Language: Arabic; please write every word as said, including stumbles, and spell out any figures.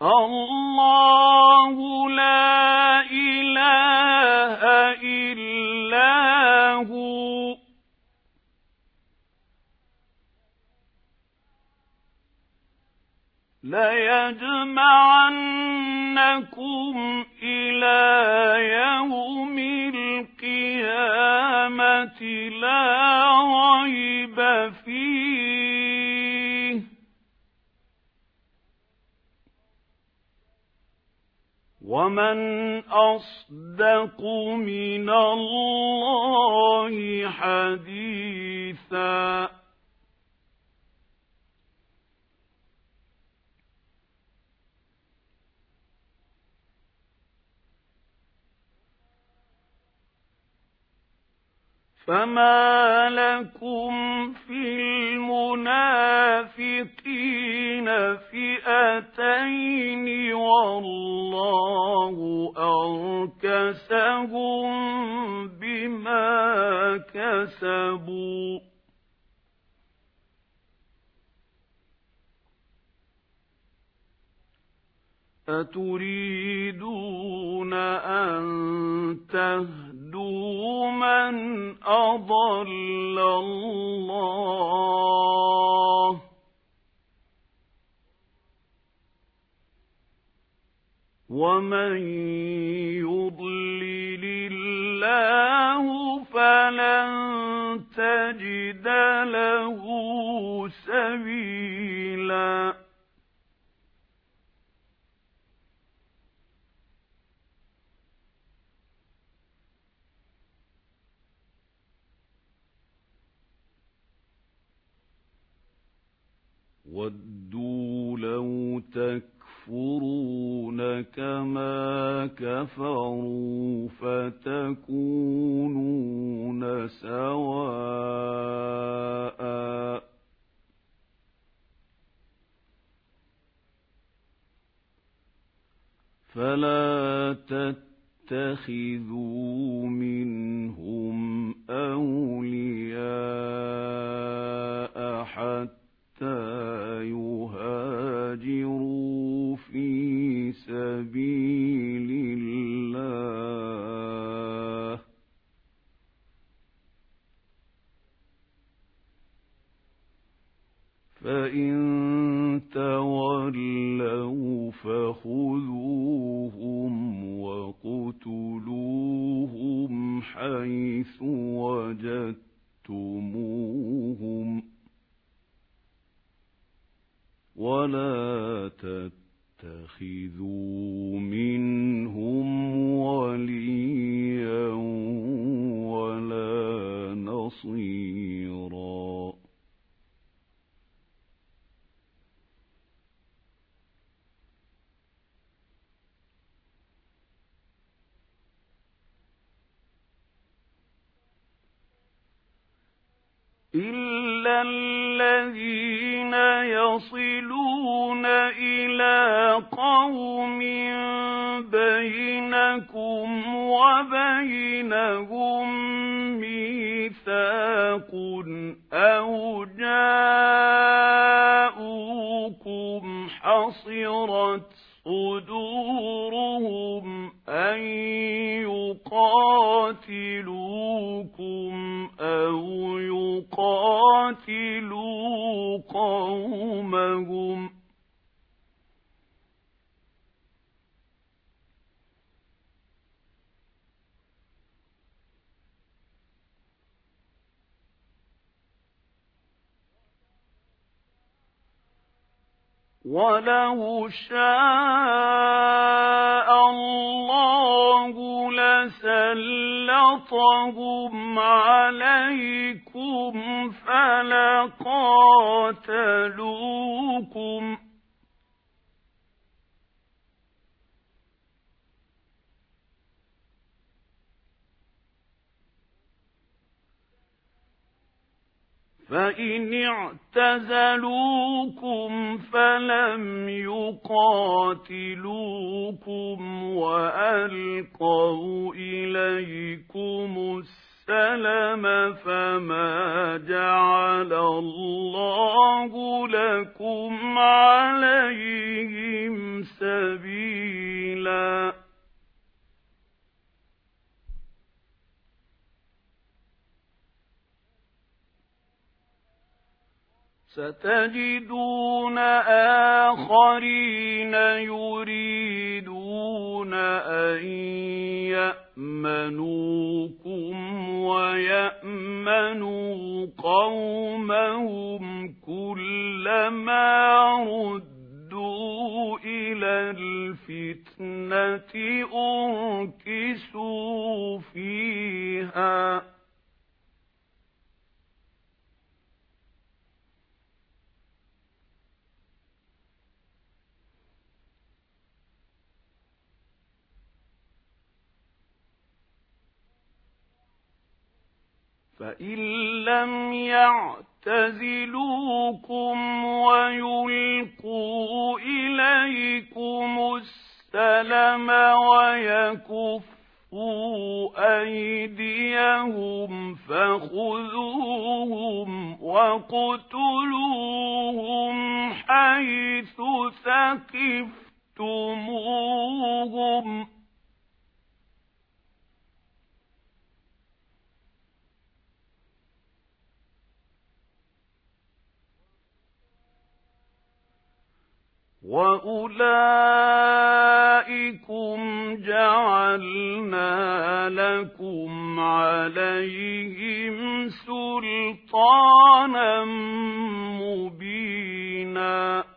الله لا إله إلا هو ليجمعنكم إلى يوم القيامة لا ريب فيه ومن أصدق من الله حديثا فما لكم في المنافقين فئتين والله أركسهم بما كسبوا أتريدون أن تهدوا من أضل الله ومن يضلل الله فلن تجد له سبيلا وَدُّوا لَوْ تَكْفُرُونَ كَمَا كَفَرُوا فَتَكُونُونَ سَوَاءً فَلَا تَتَّخِذُوا مِنْهُمْ أَوْلِيَاءَ حَتَّى يهاجروا في سبيل الله فإن تولوا فخذوهم وقتلوهم حيث وجدتموهم ولا تتخذوا منهم وليا ولا نصيرا إلا الذين يصلون إلى قوم بينكم وبينهم ميثاق أو جاءوكم حصرت صدورهم أن يقاتلوكم أو يقاتلوا قومهم وَلَوْ شَاءَ اللَّهُ لَسَلَّطَهُمْ عَلَيْكُمْ فَلَقَاتَلُوكُمْ فإن اعتزلوكم فلم يقاتلوكم وألقوا إليكم السلم فما جعل الله لكم عليهم سبيلا ستجدون آخرين يريدون أن يأمنوكم ويأمنوا قومهم كلما ردوا إلى الفتنة أركسوا فيها فإن لم يعتزلوكم ويلقوا إليكم السلم ويكفوا أيديهم فخذوهم واقتلوهم حيث ثقفتموهم وَأُولَئِكُمْ جَعَلْنَا لَكُمْ عَلَيْهِمْ سُلْطَانًا مُبِينًا